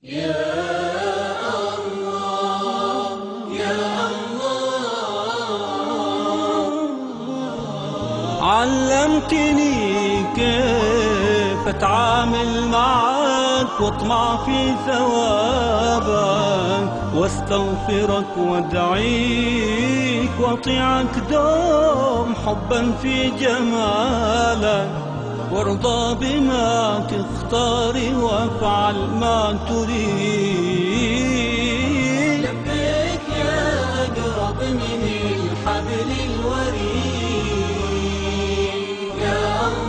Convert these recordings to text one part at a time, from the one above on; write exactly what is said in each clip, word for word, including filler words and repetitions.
يا الله يا الله، علمتني كيف اتعامل معك واطمع في ثوابك، واستغفرك وادعيك واطيعك دوم حبا في جمالك، وارضى بما تختار وافعل ما تريد. لبيك يا أقرب من الحبل الوريد يا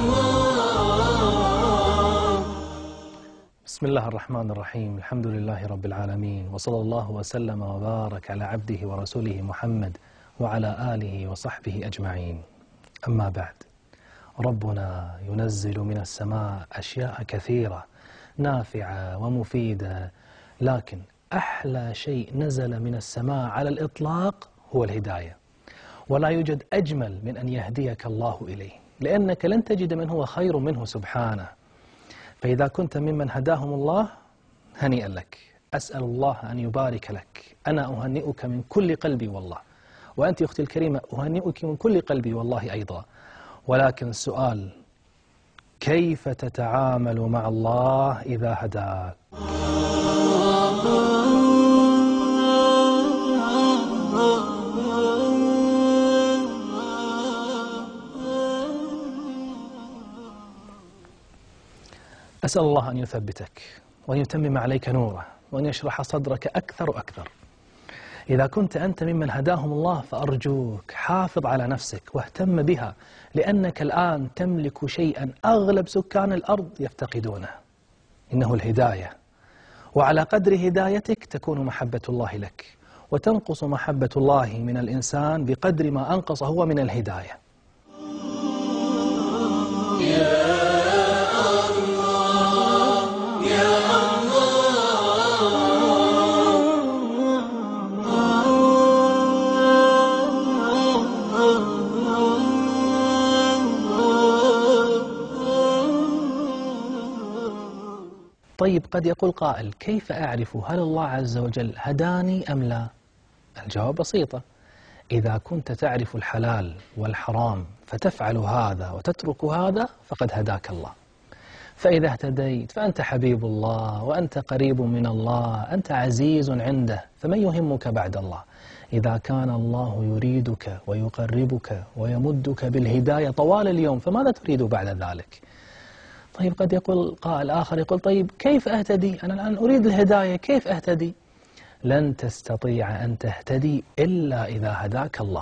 الله. بسم الله الرحمن الرحيم، الحمد لله رب العالمين، وصلى الله وسلم وبارك على عبده ورسوله محمد وعلى آله وصحبه أجمعين. أما بعد، ربنا ينزل من السماء أشياء كثيرة نافعة ومفيدة، لكن أحلى شيء نزل من السماء على الإطلاق هو الهداية، ولا يوجد أجمل من أن يهديك الله إليه، لأنك لن تجد من هو خير منه سبحانه. فإذا كنت ممن هداهم الله هنيئا لك، أسأل الله أن يبارك لك. أنا أهنئك من كل قلبي والله، وأنت أختي الكريمة أهنئك من كل قلبي والله أيضا. ولكن السؤال، كيف تتعامل مع الله إذا هداك؟ أسأل الله أن يثبتك وأن يتمم عليك نوره وأن يشرح صدرك أكثر وأكثر. إذا كنت أنت ممن هداهم الله فأرجوك حافظ على نفسك واهتم بها، لأنك الآن تملك شيئا أغلب سكان الأرض يفتقدونه، إنه الهداية. وعلى قدر هدايتك تكون محبة الله لك، وتنقص محبة الله من الإنسان بقدر ما أنقص هو من الهداية. طيب، قد يقول قائل: كيف أعرف هل الله عز وجل هداني أم لا؟ الجواب بسيطة: إذا كنت تعرف الحلال والحرام فتفعل هذا وتترك هذا فقد هداك الله. فإذا اهتديت فأنت حبيب الله وأنت قريب من الله، أنت عزيز عنده، فمن يهمك بعد الله؟ إذا كان الله يريدك ويقربك ويمدك بالهداية طوال اليوم فماذا تريد بعد ذلك؟ طيب، قد يقول قائل آخر يقول: طيب كيف أهتدي؟ أنا الآن أريد الهداية، كيف أهتدي؟ لن تستطيع أن تهتدي إلا إذا هداك الله.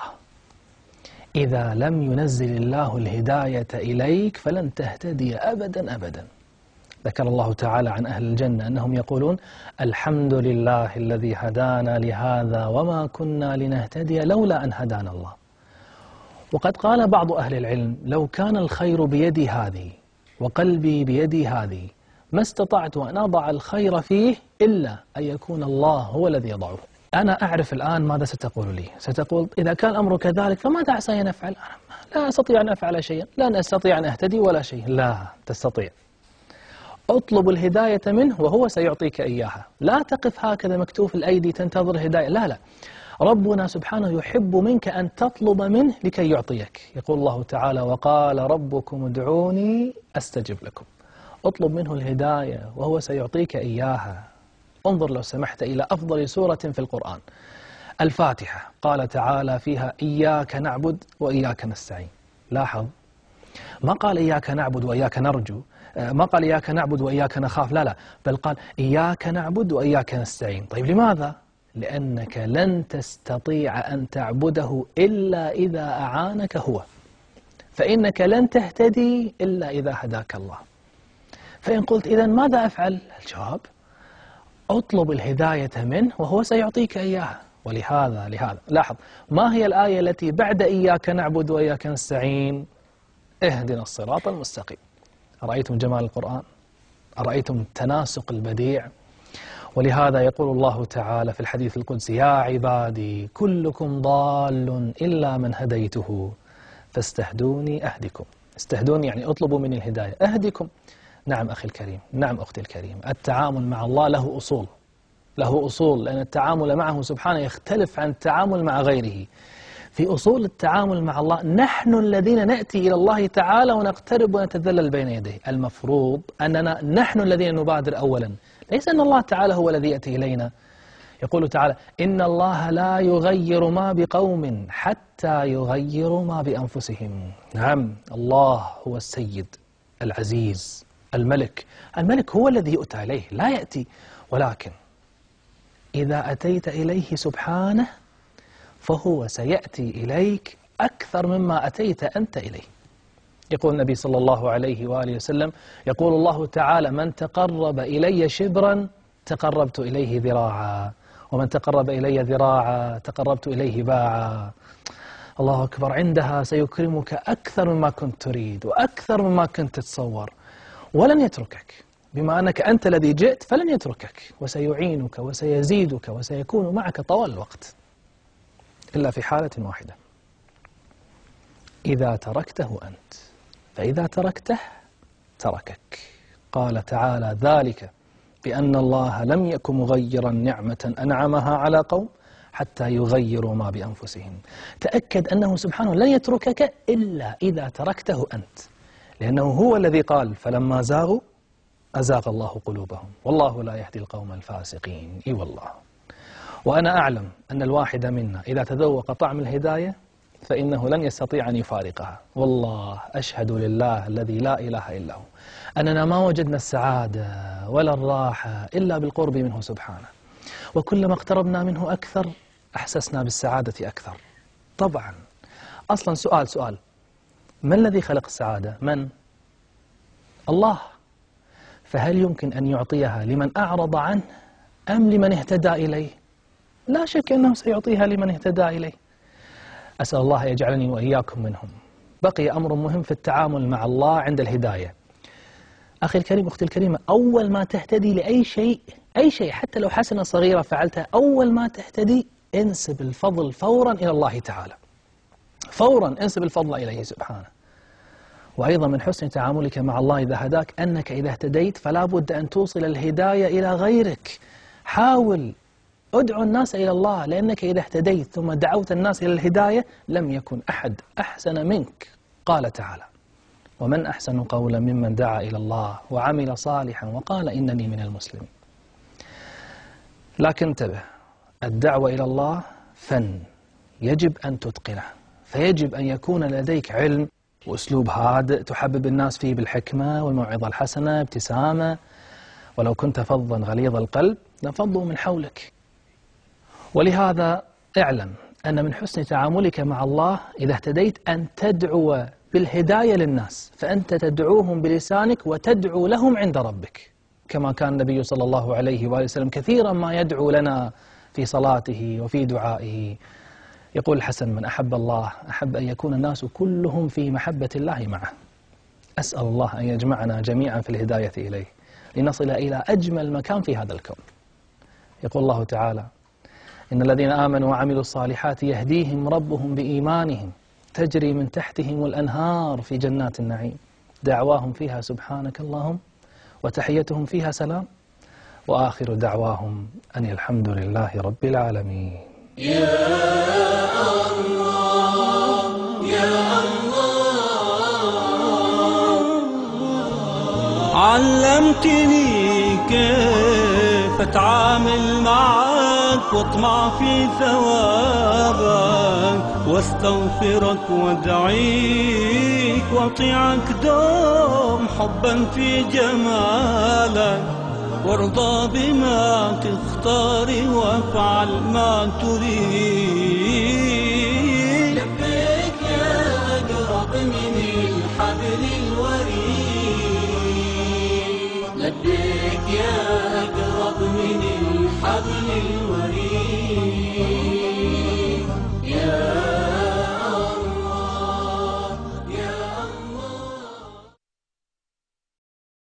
إذا لم ينزل الله الهداية إليك فلن تهتدي أبدا أبدا. ذكر الله تعالى عن أهل الجنة أنهم يقولون: الحمد لله الذي هدانا لهذا وما كنا لنهتدي لولا أن هدانا الله. وقد قال بعض أهل العلم: لو كان الخير بيدي هذه وقلبي بيدي هذه ما استطعت أن أضع الخير فيه إلا أن يكون الله هو الذي يضعه. أنا أعرف الآن ماذا ستقول لي. ستقول: إذا كان الأمر كذلك فماذا عسى أن أفعل؟ أنا لا أستطيع أن أفعل شيئا، لن أستطيع أن أهتدي ولا شيء. لا تستطيع. اطلب الهداية منه وهو سيعطيك إياها. لا تقف هكذا مكتوف الأيدي تنتظر هداية، لا لا. ربنا سبحانه يحب منك أن تطلب منه لكي يعطيك. يقول الله تعالى: وقال ربكم ادعوني أستجب لكم. اطلب منه الهداية وهو سيعطيك إياها. انظر لو سمحت إلى أفضل سورة في القرآن، الفاتحة، قال تعالى فيها: إياك نعبد وإياك نستعين. لاحظ، ما قال إياك نعبد وإياك نرجو، ما قال إياك نعبد وإياك نخاف، لا لا، بل قال إياك نعبد وإياك نستعين. طيب لماذا؟ لأنك لن تستطيع أن تعبده إلا إذا أعانك هو، فإنك لن تهتدي إلا إذا هداك الله. فإن قلت: إذن ماذا أفعل؟ الجواب: اطلب الهداية منه وهو سيعطيك إياها. ولهذا لهذا لاحظ، ما هي الآية التي بعد إياك نعبد وإياك نستعين؟ اهدنا الصراط المستقيم. أرأيتم جمال القرآن؟ أرأيتم التناسق البديع؟ ولهذا يقول الله تعالى في الحديث القدسي: يا عبادي كلكم ضال إلا من هديته فاستهدوني أهدكم. استهدوني يعني اطلبوا مني الهداية، أهدكم. نعم أخي الكريم، نعم أختي الكريم، التعامل مع الله له أصول، له أصول، لأن التعامل معه سبحانه يختلف عن التعامل مع غيره. في أصول التعامل مع الله نحن الذين نأتي إلى الله تعالى ونقترب ونتذلل بين يديه. المفروض أننا نحن الذين نبادر أولا، ليس أن الله تعالى هو الذي يأتي إلينا. يقول تعالى: إن الله لا يغير ما بقوم حتى يغيروا ما بأنفسهم. نعم، الله هو السيد العزيز الملك، الملك هو الذي يؤتى إليه، لا يأتي. ولكن إذا أتيت إليه سبحانه فهو سيأتي إليك أكثر مما أتيت أنت إليه. يقول النبي صلى الله عليه وآله وسلم، يقول الله تعالى: من تقرب إلي شبرا تقربت إليه ذراعا، ومن تقرب إلي ذراعا تقربت إليه باعا. الله أكبر. عندها سيكرمك أكثر مما كنت تريد وأكثر مما كنت تتصور، ولن يتركك، بما أنك أنت الذي جئت فلن يتركك، وسيعينك وسيزيدك وسيكون معك طوال الوقت، إلا في حالة واحدة: إذا تركته أنت، فإذا تركته تركك. قال تعالى: ذلك بأن الله لم يكن مغيرا نعمة أنعمها على قوم حتى يغيروا ما بأنفسهم. تأكد أنه سبحانه لن يتركك إلا إذا تركته أنت، لأنه هو الذي قال: فلما زاغوا أزاغ الله قلوبهم والله لا يهدي القوم الفاسقين. إي والله. وأنا أعلم أن الواحد منا إذا تذوق طعم الهداية فإنه لن يستطيع أن يفارقها. والله أشهد لله الذي لا إله إلا هو أننا ما وجدنا السعادة ولا الراحة إلا بالقرب منه سبحانه، وكلما اقتربنا منه أكثر أحسسنا بالسعادة أكثر. طبعا أصلا سؤال سؤال من الذي خلق السعادة؟ من؟ الله. فهل يمكن أن يعطيها لمن أعرض عنه أم لمن اهتدى إليه؟ لا شك أنه سيعطيها لمن اهتدى إليه. أسأل الله يجعلني وإياكم منهم. بقي أمر مهم في التعامل مع الله عند الهداية. أخي الكريم، أختي الكريمة، أول ما تهتدي لأي شيء، أي شيء حتى لو حسنة صغيرة فعلتها، أول ما تهتدي انسب الفضل فورا إلى الله تعالى، فورا انسب الفضل إليه سبحانه. وأيضا من حسن تعاملك مع الله إذا هداك أنك إذا اهتديت فلا بد أن توصل الهداية إلى غيرك. حاول ادعو الناس إلى الله، لأنك إذا اهتديت ثم دعوت الناس إلى الهداية لم يكن أحد أحسن منك. قال تعالى: ومن أحسن قولا ممن دعا إلى الله وعمل صالحا وقال إنني من المسلمين. لكن انتبه، الدعوة إلى الله فن يجب أن تتقنه، فيجب أن يكون لديك علم وأسلوب هادئ تحبب الناس فيه بالحكمة والموعظة الحسنة، ابتسامة. ولو كنت فظا غليظ القلب لانفضوا من حولك. ولهذا اعلم أن من حسن تعاملك مع الله إذا اهتديت أن تدعو بالهداية للناس، فأنت تدعوهم بلسانك وتدعو لهم عند ربك، كما كان النبي صلى الله عليه وآله وسلم كثيرا ما يدعو لنا في صلاته وفي دعائه. يقول الحسن: من أحب الله أحب أن يكون الناس كلهم في محبة الله معه. أسأل الله أن يجمعنا جميعا في الهداية إليه لنصل إلى أجمل مكان في هذا الكون. يقول الله تعالى: إن الذين آمنوا وعملوا الصالحات يهديهم ربهم بإيمانهم تجري من تحتهم الأنهار في جنات النعيم دعواهم فيها سبحانك اللهم وتحيتهم فيها سلام وآخر دعواهم أن الحمد لله رب العالمين. يا الله يا الله، علمتني كيف أتعامل معك واطمع في ثوابك واستغفرك وادعيك واطيعك دوم حبا في جمالك، وارضى بما تختار وافعل ما تريد. لبيك يا أقرب من الحبل الوريد، لبيك يا أقرب من الحبل الوريد.